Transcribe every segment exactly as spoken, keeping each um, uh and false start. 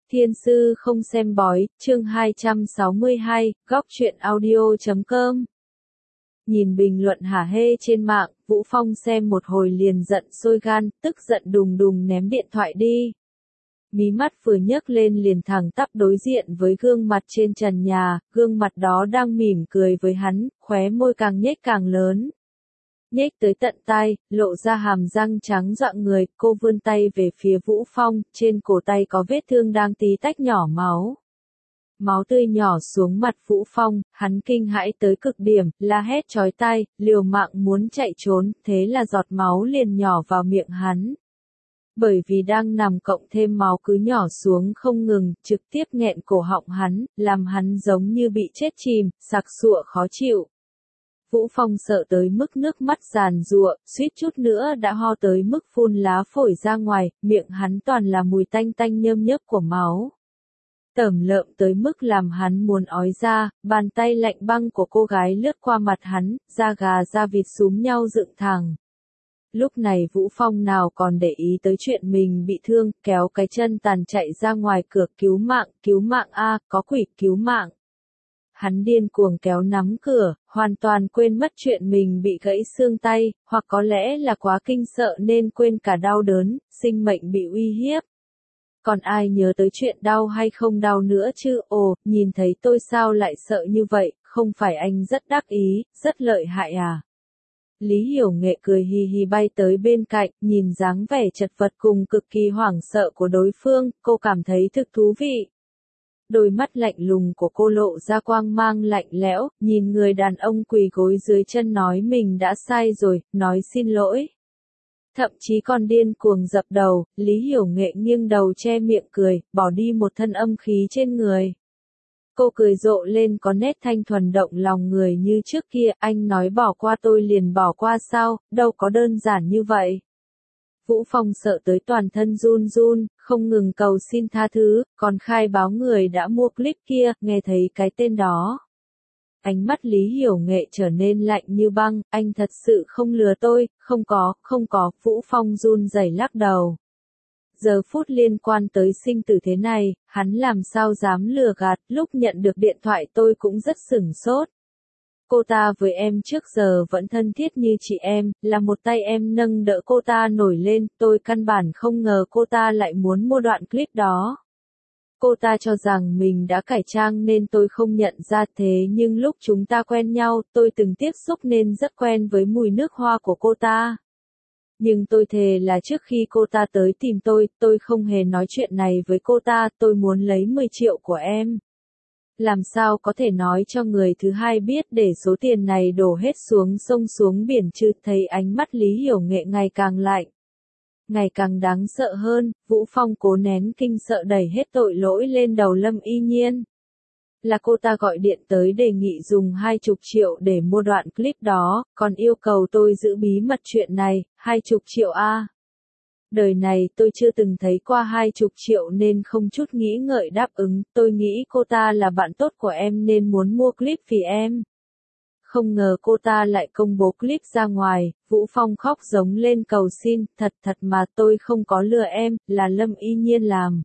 Thiên sư không xem bói, chương hai trăm sáu mươi hai, góc truyện audio chấm com. Nhìn bình luận hả hê trên mạng, Vũ Phong xem một hồi liền giận sôi gan, tức giận đùng đùng ném điện thoại đi. Mí mắt vừa nhấc lên liền thẳng tắp đối diện với gương mặt trên trần nhà, gương mặt đó đang mỉm cười với hắn, khóe môi càng nhếch càng lớn. Nhếch tới tận tai, lộ ra hàm răng trắng rợn người, cô vươn tay về phía Vũ Phong, trên cổ tay có vết thương đang tí tách nhỏ máu. Máu tươi nhỏ xuống mặt Vũ Phong, hắn kinh hãi tới cực điểm, la hét chói tai, liều mạng muốn chạy trốn, thế là giọt máu liền nhỏ vào miệng hắn. Bởi vì đang nằm cộng thêm máu cứ nhỏ xuống không ngừng, trực tiếp nghẹn cổ họng hắn, làm hắn giống như bị chết chìm, sặc sụa khó chịu. Vũ Phong sợ tới mức nước mắt giàn giụa, suýt chút nữa đã ho tới mức phun lá phổi ra ngoài, miệng hắn toàn là mùi tanh tanh nhơm nhớp của máu. Tởm lợm tới mức làm hắn muốn ói ra, bàn tay lạnh băng của cô gái lướt qua mặt hắn, da gà da vịt xúm nhau dựng thẳng. Lúc này Vũ Phong nào còn để ý tới chuyện mình bị thương, kéo cái chân tàn chạy ra ngoài cửa, cứu mạng, cứu mạng a, có quỷ, cứu mạng. Hắn điên cuồng kéo nắm cửa, hoàn toàn quên mất chuyện mình bị gãy xương tay, hoặc có lẽ là quá kinh sợ nên quên cả đau đớn, sinh mệnh bị uy hiếp. Còn ai nhớ tới chuyện đau hay không đau nữa chứ, ồ, nhìn thấy tôi sao lại sợ như vậy, không phải anh rất đắc ý, rất lợi hại à? Lý Hiểu Nghệ cười hì hì bay tới bên cạnh, nhìn dáng vẻ chật vật cùng cực kỳ hoảng sợ của đối phương, cô cảm thấy thực thú vị. Đôi mắt lạnh lùng của cô lộ ra quang mang lạnh lẽo, nhìn người đàn ông quỳ gối dưới chân nói mình đã sai rồi, nói xin lỗi. Thậm chí còn điên cuồng dập đầu, Lý Hiểu Nghệ nghiêng đầu che miệng cười, bỏ đi một thân âm khí trên người. Cô cười rộ lên có nét thanh thuần động lòng người như trước kia, anh nói bỏ qua tôi liền bỏ qua sao, đâu có đơn giản như vậy. Vũ Phong sợ tới toàn thân run run, không ngừng cầu xin tha thứ, còn khai báo người đã mua clip kia, nghe thấy cái tên đó. Ánh mắt Lý Hiểu Nghệ trở nên lạnh như băng, anh thật sự không lừa tôi, không có, không có, Vũ Phong run rẩy lắc đầu. Giờ phút liên quan tới sinh tử thế này, hắn làm sao dám lừa gạt, lúc nhận được điện thoại tôi cũng rất sửng sốt. Cô ta với em trước giờ vẫn thân thiết như chị em, là một tay em nâng đỡ cô ta nổi lên, tôi căn bản không ngờ cô ta lại muốn mua đoạn clip đó. Cô ta cho rằng mình đã cải trang nên tôi không nhận ra, thế nhưng lúc chúng ta quen nhau, tôi từng tiếp xúc nên rất quen với mùi nước hoa của cô ta. Nhưng tôi thề là trước khi cô ta tới tìm tôi, tôi không hề nói chuyện này với cô ta, tôi muốn lấy mười triệu của em. Làm sao có thể nói cho người thứ hai biết để số tiền này đổ hết xuống sông xuống biển chứ, thấy ánh mắt Lý Hiểu Nghệ ngày càng lạnh. Ngày càng đáng sợ hơn, Vũ Phong cố nén kinh sợ đẩy hết tội lỗi lên đầu Lâm Y Nhiên. Là cô ta gọi điện tới đề nghị dùng hai chục triệu để mua đoạn clip đó, còn yêu cầu tôi giữ bí mật chuyện này, hai chục triệu a. Đời này tôi chưa từng thấy qua hai chục triệu nên không chút nghĩ ngợi đáp ứng, tôi nghĩ cô ta là bạn tốt của em nên muốn mua clip vì em. Không ngờ cô ta lại công bố clip ra ngoài, Vũ Phong khóc giống lên cầu xin, thật thật mà tôi không có lừa em, là Lâm Y Nhiên làm.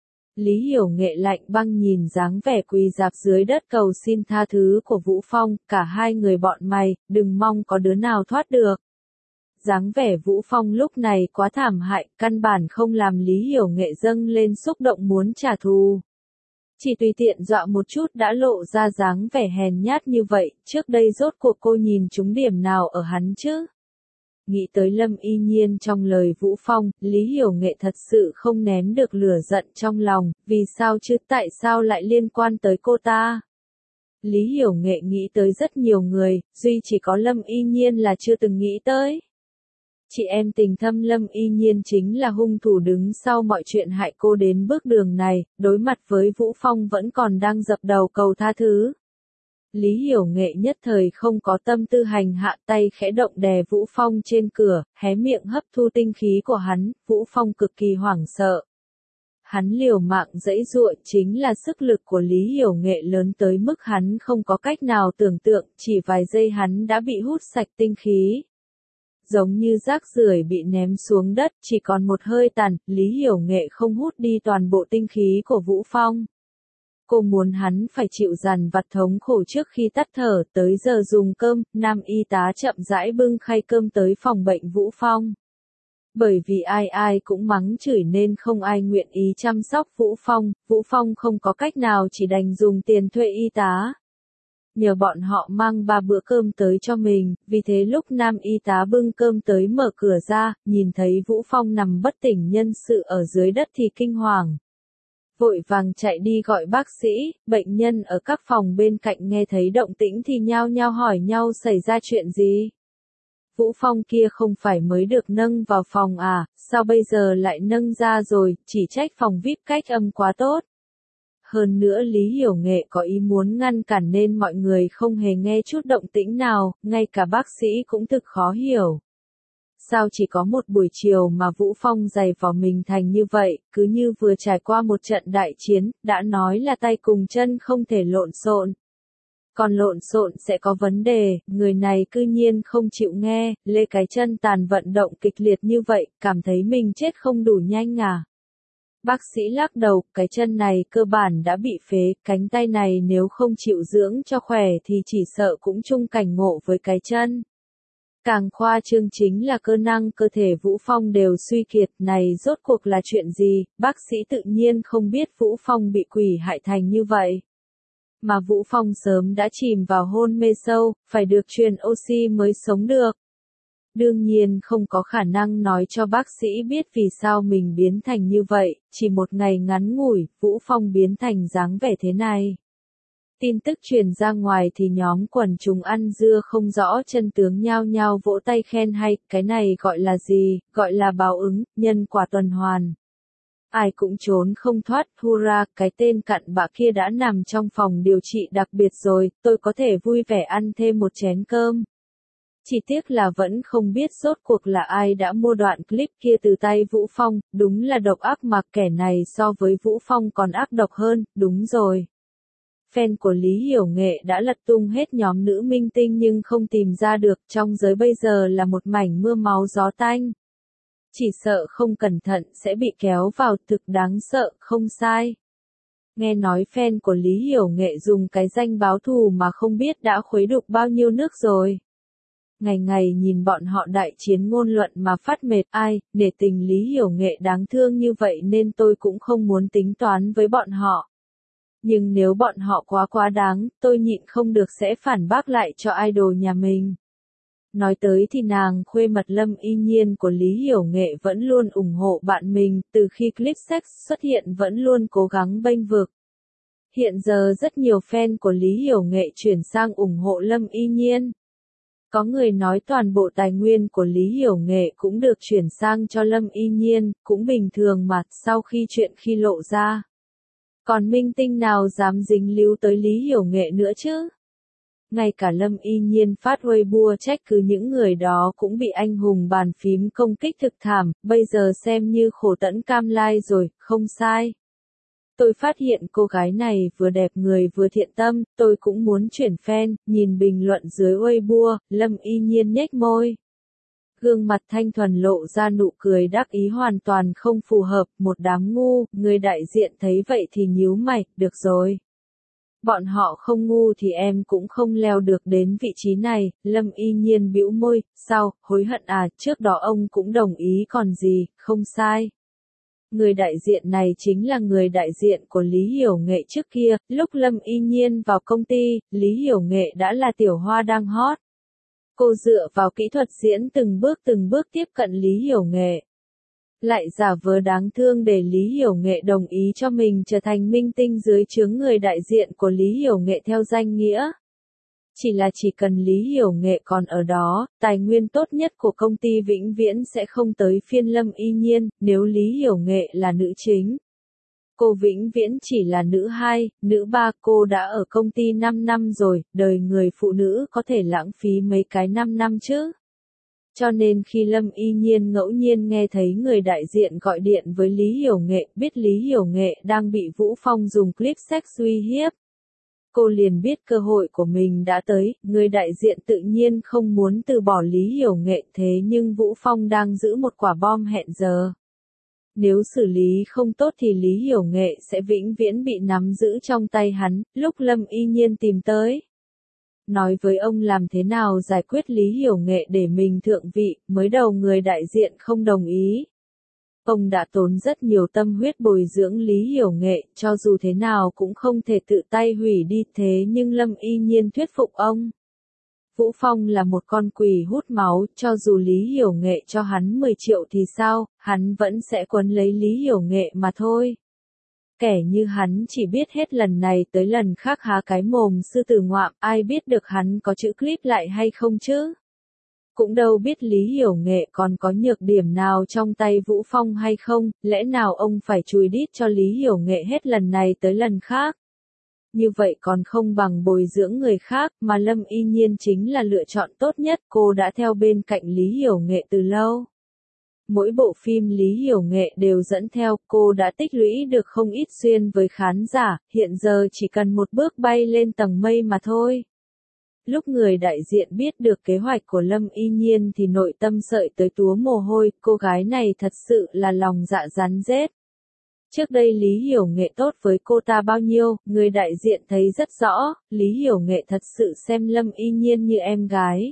Lý Hiểu Nghệ lạnh băng nhìn dáng vẻ quỳ rạp dưới đất cầu xin tha thứ của Vũ Phong, cả hai người bọn mày, đừng mong có đứa nào thoát được. Dáng vẻ Vũ Phong lúc này quá thảm hại, căn bản không làm Lý Hiểu Nghệ dâng lên xúc động muốn trả thù. Chỉ tùy tiện dọa một chút đã lộ ra dáng vẻ hèn nhát như vậy, trước đây rốt cuộc cô nhìn trúng điểm nào ở hắn chứ? Nghĩ tới Lâm Y Nhiên trong lời Vũ Phong, Lý Hiểu Nghệ thật sự không nén được lửa giận trong lòng, vì sao chứ, tại sao lại liên quan tới cô ta? Lý Hiểu Nghệ nghĩ tới rất nhiều người, duy chỉ có Lâm Y Nhiên là chưa từng nghĩ tới. Chị em tình thâm Lâm Y Nhiên chính là hung thủ đứng sau mọi chuyện hại cô đến bước đường này, đối mặt với Vũ Phong vẫn còn đang dập đầu cầu tha thứ. Lý Hiểu Nghệ nhất thời không có tâm tư hành hạ, tay khẽ động đè Vũ Phong trên cửa, hé miệng hấp thu tinh khí của hắn, Vũ Phong cực kỳ hoảng sợ. Hắn liều mạng giãy giụa, chính là sức lực của Lý Hiểu Nghệ lớn tới mức hắn không có cách nào tưởng tượng, chỉ vài giây hắn đã bị hút sạch tinh khí. giống như rác rưởi bị ném xuống đất, chỉ còn một hơi tàn, Lý Hiểu Nghệ không hút đi toàn bộ tinh khí của Vũ Phong. Cô muốn hắn phải chịu dằn vặt thống khổ trước khi tắt thở, tới giờ dùng cơm, nam y tá chậm rãi bưng khay cơm tới phòng bệnh Vũ Phong. Bởi vì ai ai cũng mắng chửi nên không ai nguyện ý chăm sóc Vũ Phong, Vũ Phong không có cách nào chỉ đành dùng tiền thuê y tá. Nhờ bọn họ mang ba bữa cơm tới cho mình, vì thế lúc nam y tá bưng cơm tới mở cửa ra, nhìn thấy Vũ Phong nằm bất tỉnh nhân sự ở dưới đất thì kinh hoàng. Vội vàng chạy đi gọi bác sĩ, bệnh nhân ở các phòng bên cạnh nghe thấy động tĩnh thì nhao nhao hỏi nhau xảy ra chuyện gì. Vũ Phong kia không phải mới được nâng vào phòng à, sao bây giờ lại nâng ra rồi, chỉ trách phòng vi ai pi cách âm quá tốt. Hơn nữa Lý Hiểu Nghệ có ý muốn ngăn cản nên mọi người không hề nghe chút động tĩnh nào, ngay cả bác sĩ cũng thực khó hiểu. Sao chỉ có một buổi chiều mà Vũ Phong giày vò mình thành như vậy, cứ như vừa trải qua một trận đại chiến, đã nói là tay cùng chân không thể lộn xộn. Còn lộn xộn sẽ có vấn đề, người này cư nhiên không chịu nghe, lê cái chân tàn vận động kịch liệt như vậy, cảm thấy mình chết không đủ nhanh à. Bác sĩ lắc đầu, cái chân này cơ bản đã bị phế, cánh tay này nếu không chịu dưỡng cho khỏe thì chỉ sợ cũng chung cảnh ngộ với cái chân. Càng khoa trương chính là cơ năng cơ thể Vũ Phong đều suy kiệt, này rốt cuộc là chuyện gì, bác sĩ tự nhiên không biết Vũ Phong bị quỷ hại thành như vậy. Mà Vũ Phong sớm đã chìm vào hôn mê sâu, phải được truyền oxy mới sống được. Đương nhiên không có khả năng nói cho bác sĩ biết vì sao mình biến thành như vậy, chỉ một ngày ngắn ngủi, Vũ Phong biến thành dáng vẻ thế này. Tin tức truyền ra ngoài thì nhóm quần chúng ăn dưa không rõ chân tướng nhao nhao vỗ tay khen hay, cái này gọi là gì, gọi là báo ứng, nhân quả tuần hoàn. Ai cũng trốn không thoát, hurra, cái tên cặn bã kia đã nằm trong phòng điều trị đặc biệt rồi, tôi có thể vui vẻ ăn thêm một chén cơm. Chỉ tiếc là vẫn không biết rốt cuộc là ai đã mua đoạn clip kia từ tay Vũ Phong, đúng là độc ác mà kẻ này so với Vũ Phong còn ác độc hơn, đúng rồi. Fan của Lý Hiểu Nghệ đã lật tung hết nhóm nữ minh tinh nhưng không tìm ra được, trong giới bây giờ là một mảnh mưa máu gió tanh. Chỉ sợ không cẩn thận sẽ bị kéo vào, thực đáng sợ, không sai. Nghe nói fan của Lý Hiểu Nghệ dùng cái danh báo thù mà không biết đã khuấy đục bao nhiêu nước rồi. Ngày ngày nhìn bọn họ đại chiến ngôn luận mà phát mệt, ai, nể tình Lý Hiểu Nghệ đáng thương như vậy nên tôi cũng không muốn tính toán với bọn họ. Nhưng nếu bọn họ quá quá đáng, tôi nhịn không được sẽ phản bác lại cho idol nhà mình. Nói tới thì nàng khuê mật Lâm Y Nhiên của Lý Hiểu Nghệ vẫn luôn ủng hộ bạn mình, từ khi clip sex xuất hiện vẫn luôn cố gắng bênh vực. Hiện giờ rất nhiều fan của Lý Hiểu Nghệ chuyển sang ủng hộ Lâm Y Nhiên. Có người nói toàn bộ tài nguyên của Lý Hiểu Nghệ cũng được chuyển sang cho Lâm Y Nhiên, cũng bình thường mà, sau khi chuyện khi lộ ra. Còn minh tinh nào dám dính líu tới Lý Hiểu Nghệ nữa chứ? Ngay cả Lâm Y Nhiên phát Weibo trách cứ những người đó cũng bị anh hùng bàn phím công kích thực thảm, bây giờ xem như khổ tẫn cam lai rồi, không sai. Tôi phát hiện cô gái này vừa đẹp người vừa thiện tâm, tôi cũng muốn chuyển fan, nhìn bình luận dưới Weibo, Lâm Y Nhiên nhếch môi. Gương mặt thanh thuần lộ ra nụ cười đắc ý hoàn toàn không phù hợp, một đám ngu, người đại diện thấy vậy thì nhíu mày, được rồi. Bọn họ không ngu thì em cũng không leo được đến vị trí này, Lâm Y Nhiên bĩu môi, sao, hối hận à, trước đó ông cũng đồng ý còn gì, không sai. Người đại diện này chính là người đại diện của Lý Hiểu Nghệ trước kia, lúc Lâm Y Nhiên vào công ty, Lý Hiểu Nghệ đã là tiểu hoa đang hot. Cô dựa vào kỹ thuật diễn từng bước từng bước tiếp cận Lý Hiểu Nghệ. Lại giả vờ đáng thương để Lý Hiểu Nghệ đồng ý cho mình trở thành minh tinh dưới trướng người đại diện của Lý Hiểu Nghệ theo danh nghĩa. Chỉ là chỉ cần Lý Hiểu Nghệ còn ở đó, tài nguyên tốt nhất của công ty vĩnh viễn sẽ không tới phiên Lâm Y Nhiên, nếu Lý Hiểu Nghệ là nữ chính. Cô vĩnh viễn chỉ là nữ hai, nữ ba, cô đã ở công ty năm năm rồi, đời người phụ nữ có thể lãng phí mấy cái năm năm chứ. Cho nên khi Lâm Y Nhiên ngẫu nhiên nghe thấy người đại diện gọi điện với Lý Hiểu Nghệ, biết Lý Hiểu Nghệ đang bị Vũ Phong dùng clip sex uy hiếp. cô liền biết cơ hội của mình đã tới, người đại diện tự nhiên không muốn từ bỏ Lý Hiểu Nghệ thế nhưng Vũ Phong đang giữ một quả bom hẹn giờ. Nếu xử lý không tốt thì Lý Hiểu Nghệ sẽ vĩnh viễn bị nắm giữ trong tay hắn, lúc Lâm Y Nhiên tìm tới. Nói với ông làm thế nào giải quyết Lý Hiểu Nghệ để mình thượng vị, mới đầu người đại diện không đồng ý. Ông đã tốn rất nhiều tâm huyết bồi dưỡng Lý Hiểu Nghệ, cho dù thế nào cũng không thể tự tay hủy đi thế nhưng Lâm Y Nhiên thuyết phục ông. Vũ Phong là một con quỷ hút máu, cho dù Lý Hiểu Nghệ cho hắn mười triệu thì sao, hắn vẫn sẽ quấn lấy Lý Hiểu Nghệ mà thôi. Kẻ như hắn chỉ biết hết lần này tới lần khác há cái mồm sư tử ngoạm, ai biết được hắn có chữ clip lại hay không chứ? Cũng đâu biết Lý Hiểu Nghệ còn có nhược điểm nào trong tay Vũ Phong hay không, lẽ nào ông phải chùi đít cho Lý Hiểu Nghệ hết lần này tới lần khác? Như vậy còn không bằng bồi dưỡng người khác, mà Lâm Y Nhiên chính là lựa chọn tốt nhất, cô đã theo bên cạnh Lý Hiểu Nghệ từ lâu. Mỗi bộ phim Lý Hiểu Nghệ đều dẫn theo, cô đã tích lũy được không ít duyên với khán giả, hiện giờ chỉ cần một bước bay lên tầng mây mà thôi. Lúc người đại diện biết được kế hoạch của Lâm Y Nhiên thì nội tâm sợi tới túa mồ hôi, cô gái này thật sự là lòng dạ rắn rết. Trước đây Lý Hiểu Nghệ tốt với cô ta bao nhiêu, người đại diện thấy rất rõ, Lý Hiểu Nghệ thật sự xem Lâm Y Nhiên như em gái.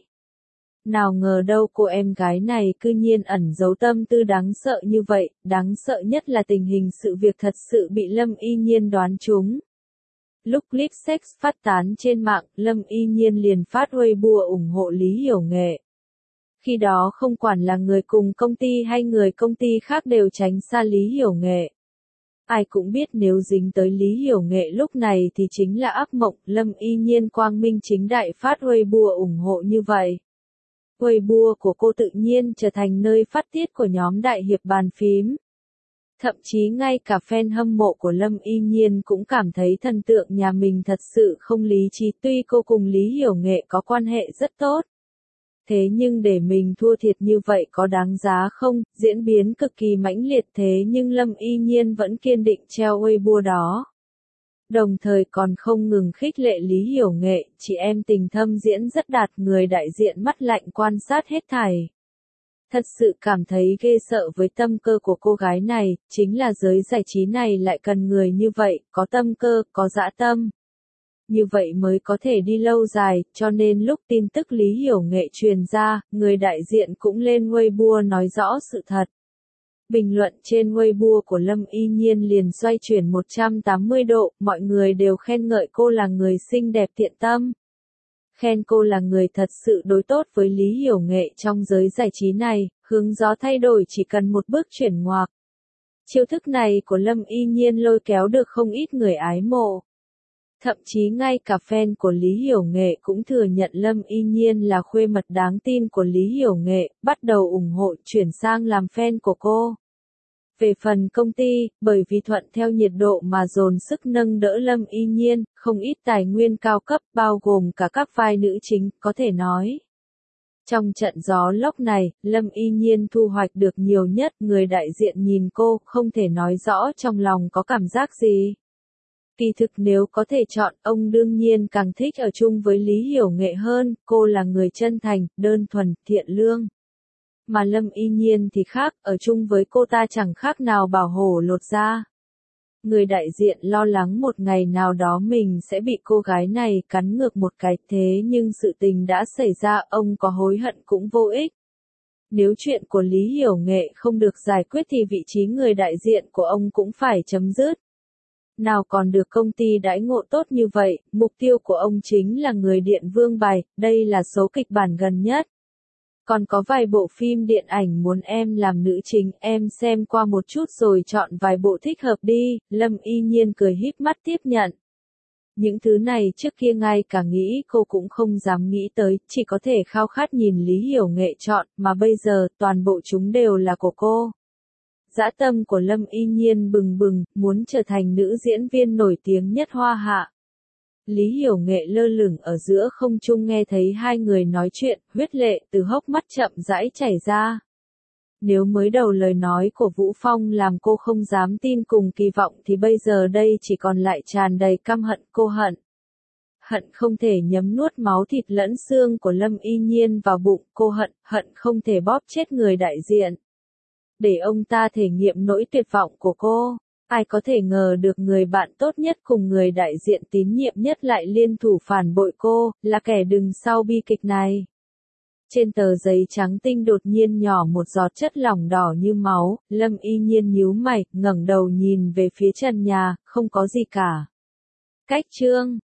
Nào ngờ đâu cô em gái này cư nhiên ẩn giấu tâm tư đáng sợ như vậy, đáng sợ nhất là tình hình sự việc thật sự bị Lâm Y Nhiên đoán trúng. Lúc clip sex phát tán trên mạng, Lâm Y Nhiên liền phát Weibo ủng hộ Lý Hiểu Nghệ. Khi đó không quản là người cùng công ty hay người công ty khác đều tránh xa Lý Hiểu Nghệ. Ai cũng biết nếu dính tới Lý Hiểu Nghệ lúc này thì chính là ác mộng, Lâm Y Nhiên quang minh chính đại phát Weibo ủng hộ như vậy. Weibo của cô tự nhiên trở thành nơi phát tiết của nhóm đại hiệp bàn phím. Thậm chí ngay cả fan hâm mộ của Lâm Y Nhiên cũng cảm thấy thần tượng nhà mình thật sự không lý trí, tuy cô cùng Lý Hiểu Nghệ có quan hệ rất tốt. Thế nhưng để mình thua thiệt như vậy có đáng giá không, diễn biến cực kỳ mãnh liệt thế nhưng Lâm Y Nhiên vẫn kiên định treo Weibo đó. Đồng thời còn không ngừng khích lệ Lý Hiểu Nghệ, chị em tình thâm diễn rất đạt, người đại diện mắt lạnh quan sát hết thảy. Thật sự cảm thấy ghê sợ với tâm cơ của cô gái này, chính là giới giải trí này lại cần người như vậy, có tâm cơ, có dã tâm. Như vậy mới có thể đi lâu dài, cho nên lúc tin tức Lý Hiểu Nghệ truyền ra, người đại diện cũng lên Weibo nói rõ sự thật. Bình luận trên Weibo của Lâm Y Nhiên liền xoay chuyển một trăm tám mươi độ, mọi người đều khen ngợi cô là người xinh đẹp thiện tâm. Khen cô là người thật sự đối tốt với Lý Hiểu Nghệ trong giới giải trí này, hướng gió thay đổi chỉ cần một bước chuyển ngoặt. Chiêu thức này của Lâm Y Nhiên lôi kéo được không ít người ái mộ. Thậm chí ngay cả fan của Lý Hiểu Nghệ cũng thừa nhận Lâm Y Nhiên là khuê mật đáng tin của Lý Hiểu Nghệ, bắt đầu ủng hộ chuyển sang làm fan của cô. Về phần công ty, bởi vì thuận theo nhiệt độ mà dồn sức nâng đỡ Lâm Y Nhiên, không ít tài nguyên cao cấp bao gồm cả các vai nữ chính, có thể nói. Trong trận gió lốc này, Lâm Y Nhiên thu hoạch được nhiều nhất, người đại diện nhìn cô, không thể nói rõ trong lòng có cảm giác gì. Kỳ thực nếu có thể chọn, ông đương nhiên càng thích ở chung với Lý Hiểu Nghệ hơn, cô là người chân thành, đơn thuần, thiện lương. Mà Lâm Y Nhiên thì khác, ở chung với cô ta chẳng khác nào bảo hổ lột da. Người đại diện lo lắng một ngày nào đó mình sẽ bị cô gái này cắn ngược một cái, thế nhưng sự tình đã xảy ra, ông có hối hận cũng vô ích. Nếu chuyện của Lý Hiểu Nghệ không được giải quyết thì vị trí người đại diện của ông cũng phải chấm dứt. Nào còn được công ty đãi ngộ tốt như vậy, mục tiêu của ông chính là người điện vương bài, đây là số kịch bản gần nhất. Còn có vài bộ phim điện ảnh muốn em làm nữ chính, em xem qua một chút rồi chọn vài bộ thích hợp đi, Lâm Y Nhiên cười híp mắt tiếp nhận. Những thứ này trước kia ngay cả nghĩ cô cũng không dám nghĩ tới, chỉ có thể khao khát nhìn Lý Hiểu Nghệ chọn, mà bây giờ toàn bộ chúng đều là của cô. Dã tâm của Lâm Y Nhiên bừng bừng, muốn trở thành nữ diễn viên nổi tiếng nhất Hoa Hạ. Lý Hiểu Nghệ lơ lửng ở giữa không trung nghe thấy hai người nói chuyện, huyết lệ từ hốc mắt chậm rãi chảy ra. Nếu mới đầu lời nói của Vũ Phong làm cô không dám tin cùng kỳ vọng thì bây giờ đây chỉ còn lại tràn đầy căm hận, cô hận. hận không thể nhấm nuốt máu thịt lẫn xương của Lâm Y Nhiên vào bụng, cô hận, hận không thể bóp chết người đại diện. Để ông ta thể nghiệm nỗi tuyệt vọng của cô. Ai có thể ngờ được người bạn tốt nhất cùng người đại diện tín nhiệm nhất lại liên thủ phản bội cô, là kẻ đứng sau bi kịch này. Trên tờ giấy trắng tinh đột nhiên nhỏ một giọt chất lỏng đỏ như máu, Lâm Y Nhiên nhíu mày, ngẩng đầu nhìn về phía trần nhà, không có gì cả. Cách chương